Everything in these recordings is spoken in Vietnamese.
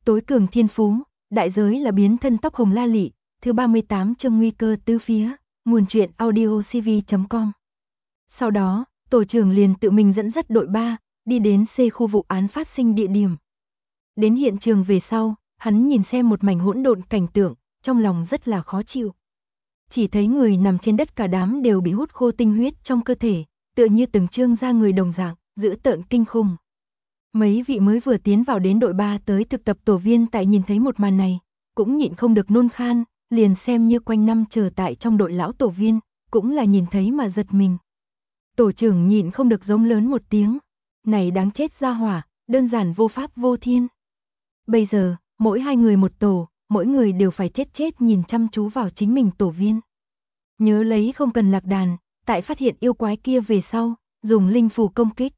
Tối cường thiên phú, đại giới là biến thân tóc hồng la lị, thứ 38 chương nguy cơ tứ phía, nguồn truyện audiocv.com. Sau đó, tổ trưởng liền tự mình dẫn dắt đội 3, đi đến C khu vụ án phát sinh địa điểm. Đến hiện trường về sau, hắn nhìn xem một mảnh hỗn độn cảnh tượng, trong lòng rất là khó chịu. Chỉ thấy người nằm trên đất cả đám đều bị hút khô tinh huyết trong cơ thể, tựa như từng trương da người đồng dạng, dữ tợn kinh khủng. Mấy vị mới vừa tiến vào đến đội 3 tới thực tập tổ viên tại nhìn thấy một màn này, cũng nhịn không được nôn khan, liền xem như quanh năm chờ tại trong đội lão tổ viên, cũng là nhìn thấy mà giật mình. Tổ trưởng nhịn không được giống lớn một tiếng, này đáng chết ra hỏa, đơn giản vô pháp vô thiên. Bây giờ, mỗi hai người một tổ, mỗi người đều phải chết nhìn chăm chú vào chính mình tổ viên. Nhớ lấy không cần lạc đàn, tại phát hiện yêu quái kia về sau, dùng linh phù công kích.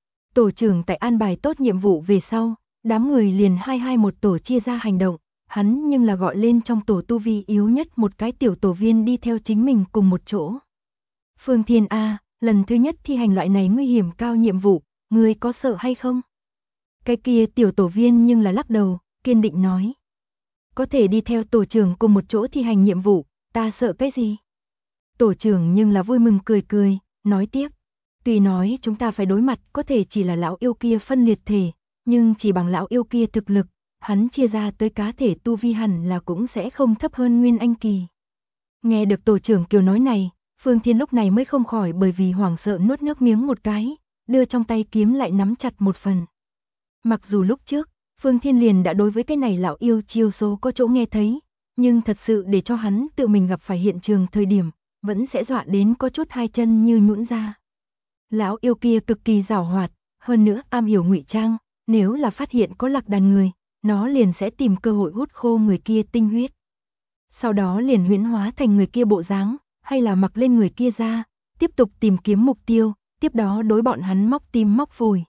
Tổ trưởng tại an bài tốt nhiệm vụ về sau, đám người liền hai một tổ chia ra hành động, hắn nhưng là gọi lên trong tổ tu vi yếu nhất một cái tiểu tổ viên đi theo chính mình cùng một chỗ. Phương Thiên A, lần thứ nhất thi hành loại này nguy hiểm cao nhiệm vụ, ngươi có sợ hay không? Cái kia tiểu tổ viên nhưng là lắc đầu, kiên định nói. Có thể đi theo tổ trưởng cùng một chỗ thi hành nhiệm vụ, ta sợ cái gì? Tổ trưởng nhưng là vui mừng cười, nói tiếp. Tuy nói chúng ta phải đối mặt có thể chỉ là lão yêu kia phân liệt thể, nhưng chỉ bằng lão yêu kia thực lực, hắn chia ra tới cá thể tu vi hẳn là cũng sẽ không thấp hơn Nguyên Anh kỳ. Nghe được tổ trưởng Kiều nói này, Phương Thiên lúc này mới không khỏi bởi vì hoảng sợ nuốt nước miếng một cái, đưa trong tay kiếm lại nắm chặt một phần. Mặc dù lúc trước, Phương Thiên liền đã đối với cái này lão yêu chiêu số có chỗ nghe thấy, nhưng thật sự để cho hắn tự mình gặp phải hiện trường thời điểm, vẫn sẽ dọa đến có chút hai chân như nhũn ra. Lão yêu kia cực kỳ giàu hoạt, hơn nữa am hiểu ngụy trang, nếu là phát hiện có lạc đàn người, nó liền sẽ tìm cơ hội hút khô người kia tinh huyết. Sau đó liền huyễn hóa thành người kia bộ dáng, hay là mặc lên người kia ra, tiếp tục tìm kiếm mục tiêu, tiếp đó đối bọn hắn móc tim móc phổi.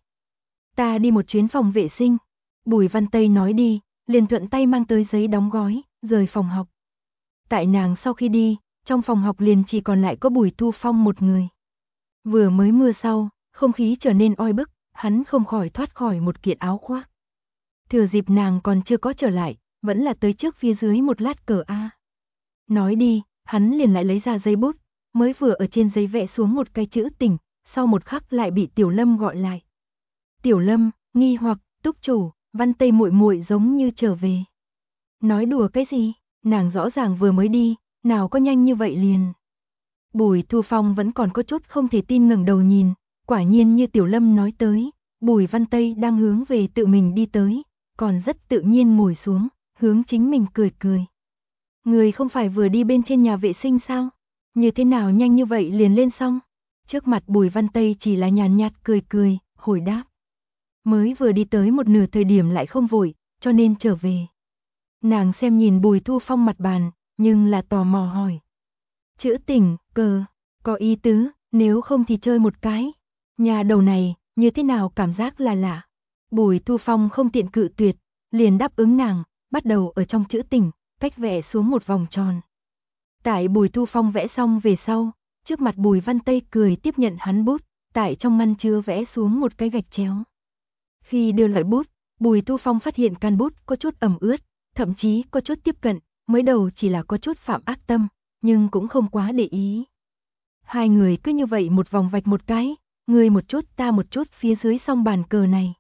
Ta đi một chuyến phòng vệ sinh, Bùi Văn Tây nói đi, liền thuận tay mang tới giấy đóng gói, rời phòng học. Tại nàng sau khi đi, trong phòng học liền chỉ còn lại có Bùi Thu Phong một người. Vừa mới mưa sau, không khí trở nên oi bức, hắn không khỏi thoát khỏi một kiện áo khoác. Thừa dịp nàng còn chưa có trở lại, vẫn là tới trước phía dưới một lát cờ A. Nói đi, hắn liền lại lấy ra giấy bút, mới vừa ở trên giấy vẽ xuống một cái chữ tỉnh, sau một khắc lại bị Tiểu Lâm gọi lại. Tiểu Lâm, nghi hoặc, túc chủ, Văn Tây muội muội giống như trở về. Nói đùa cái gì, nàng rõ ràng vừa mới đi, nào có nhanh như vậy liền. Bùi Thu Phong vẫn còn có chút không thể tin ngẩng đầu nhìn, quả nhiên như Tiểu Lâm nói tới, Bùi Văn Tây đang hướng về tự mình đi tới, còn rất tự nhiên ngồi xuống, hướng chính mình cười. Người không phải vừa đi bên trên nhà vệ sinh sao? Như thế nào nhanh như vậy liền lên xong? Trước mặt Bùi Văn Tây chỉ là nhàn nhạt cười, hồi đáp. Mới vừa đi tới một nửa thời điểm lại không vội, cho nên trở về. Nàng xem nhìn Bùi Thu Phong mặt bàn, nhưng là tò mò hỏi. Chữ tỉnh, cờ, có ý tứ, nếu không thì chơi một cái. Nhà đầu này, như thế nào cảm giác là lạ. Bùi Thu Phong không tiện cự tuyệt, liền đáp ứng nàng, bắt đầu ở trong chữ tỉnh, cách vẽ xuống một vòng tròn. Tại Bùi Thu Phong vẽ xong về sau, trước mặt Bùi Văn Tây cười tiếp nhận hắn bút, tại trong ngăn chứa vẽ xuống một cái gạch chéo. Khi đưa lại bút, Bùi Thu Phong phát hiện can bút có chút ẩm ướt, thậm chí có chút tiếp cận, mới đầu chỉ là có chút phạm ác tâm, nhưng cũng không quá để ý. Hai người cứ như vậy một vòng vạch một cái, người một chút ta một chút phía dưới song bàn cờ này.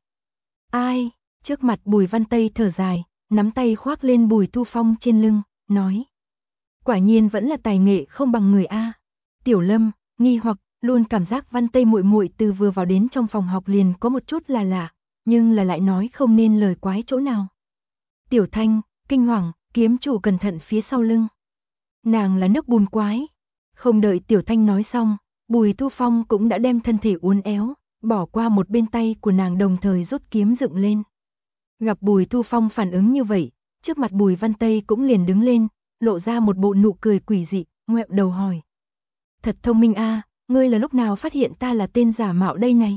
Ai, trước mặt Bùi Văn Tây thở dài, nắm tay khoác lên Bùi Thu Phong trên lưng, nói. Quả nhiên vẫn là tài nghệ không bằng người A. Tiểu Lâm, nghi hoặc, luôn cảm giác Văn Tây muội muội từ vừa vào đến trong phòng học liền có một chút là lạ, nhưng là lại nói không nên lời quái chỗ nào. Tiểu Thanh, kinh hoàng, kiếm chủ cẩn thận phía sau lưng. Nàng là nước bùn quái. Không đợi Tiểu Thanh nói xong, Bùi Thu Phong cũng đã đem thân thể uốn éo, bỏ qua một bên tay của nàng đồng thời rút kiếm dựng lên. Gặp Bùi Thu Phong phản ứng như vậy, trước mặt Bùi Văn Tây cũng liền đứng lên, lộ ra một bộ nụ cười quỷ dị, ngoẹo đầu hỏi. Thật thông minh a, ngươi là lúc nào phát hiện ta là tên giả mạo đây này?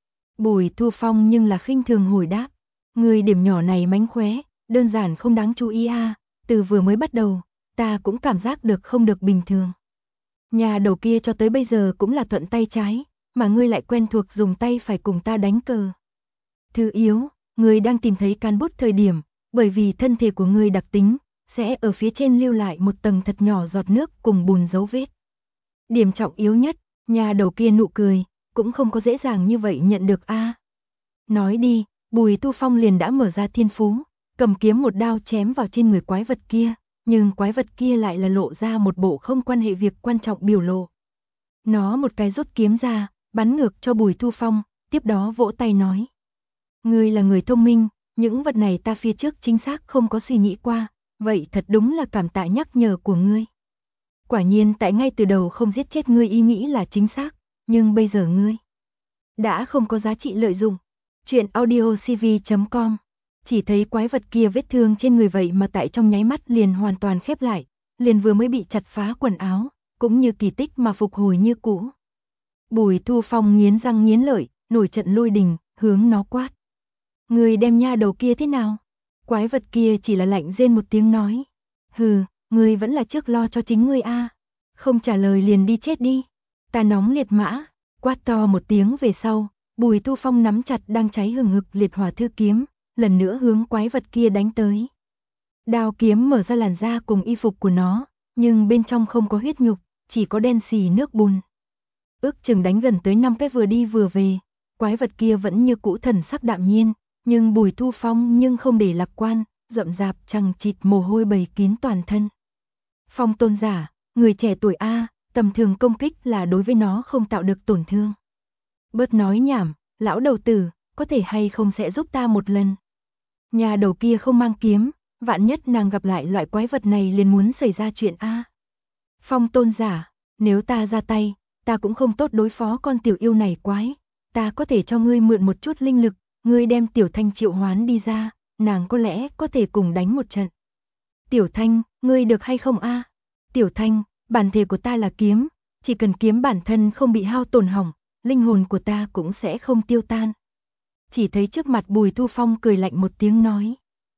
Bùi Thu Phong nhưng là khinh thường hồi đáp. Ngươi điểm nhỏ này mánh khóe, đơn giản không đáng chú ý a, từ vừa mới bắt đầu, ta cũng cảm giác được không được bình thường. Nhà đầu kia cho tới bây giờ cũng là thuận tay trái, mà ngươi lại quen thuộc dùng tay phải cùng ta đánh cờ. Thứ yếu, ngươi đang tìm thấy can bút thời điểm, Bởi vì thân thể của ngươi đặc tính, sẽ ở phía trên lưu lại một tầng thật nhỏ giọt nước cùng bùn dấu vết. Điểm trọng yếu nhất, nhà đầu kia nụ cười, cũng không có dễ dàng như vậy nhận được a. Nói đi, Bùi Tu Phong liền đã mở ra thiên phú, cầm kiếm một đao chém vào trên người quái vật kia, nhưng quái vật kia lại là lộ ra một bộ không quan hệ việc quan trọng biểu lộ. Nó một cái rút kiếm ra, bắn ngược cho Bùi Tu Phong, tiếp đó vỗ tay nói. Ngươi là người thông minh, những vật này ta phía trước chính xác không có suy nghĩ qua, vậy thật đúng là cảm tạ nhắc nhở của ngươi. Quả nhiên tại ngay từ đầu không giết chết ngươi ý nghĩ là chính xác, nhưng bây giờ ngươi đã không có giá trị lợi dụng. Chuyện audiocv.com. Chỉ thấy quái vật kia vết thương trên người vậy mà tại trong nháy mắt liền hoàn toàn khép lại, liền vừa mới bị chặt phá quần áo, cũng như kỳ tích mà phục hồi như cũ. Bùi Thu Phong nghiến răng nghiến lợi, nổi trận lôi đình, hướng nó quát. Ngươi đem nha đầu kia thế nào? Quái vật kia chỉ là lạnh rên một tiếng nói. Hừ, ngươi vẫn là trước lo cho chính ngươi a. Không trả lời liền đi chết đi. Ta nóng liệt mã, quát to một tiếng về sau, Bùi Tu Phong nắm chặt đang cháy hừng hực liệt hỏa thư kiếm, lần nữa hướng quái vật kia đánh tới. Đao kiếm mở ra làn da cùng y phục của nó, nhưng bên trong không có huyết nhục, chỉ có đen xì nước bùn. Ước chừng đánh gần tới 5 cái vừa đi vừa về, quái vật kia vẫn như cũ thần sắc đạm nhiên, nhưng Bùi Tu Phong nhưng không để lạc quan, rậm rạp chằng chịt mồ hôi bầy kín toàn thân. Phong tôn giả, người trẻ tuổi a, tầm thường công kích là đối với nó không tạo được tổn thương. Bớt nói nhảm, lão đầu tử, có thể hay không sẽ giúp ta một lần. Nhà đầu kia không mang kiếm, vạn nhất nàng gặp lại loại quái vật này liền muốn xảy ra chuyện a. Phong tôn giả, nếu ta ra tay, ta cũng không tốt đối phó con tiểu yêu này quái, ta có thể cho ngươi mượn một chút linh lực, ngươi đem Tiểu Thanh triệu hoán đi ra, nàng có lẽ có thể cùng đánh một trận. Tiểu Thanh, ngươi được hay không a? Tiểu Thanh, bản thể của ta là kiếm, chỉ cần kiếm bản thân không bị hao tổn hỏng, linh hồn của ta cũng sẽ không tiêu tan. Chỉ thấy trước mặt Bùi Thu Phong cười lạnh một tiếng nói.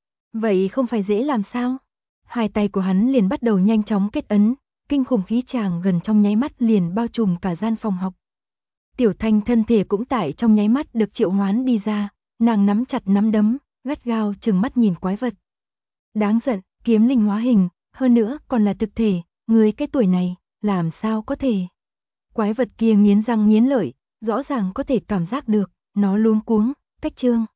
Vậy không phải dễ làm sao? Hai tay của hắn liền bắt đầu nhanh chóng kết ấn, kinh khủng khí tràng gần trong nháy mắt liền bao trùm cả gian phòng học. Tiểu Thanh thân thể cũng tại trong nháy mắt được triệu hoán đi ra, nàng nắm chặt nắm đấm, gắt gao trừng mắt nhìn quái vật. Đáng giận, kiếm linh hóa hình, hơn nữa còn là thực thể, người cái tuổi này, làm sao có thể? Quái vật kia nghiến răng nghiến lợi, rõ ràng có thể cảm giác được, nó luống cuống, cách trương.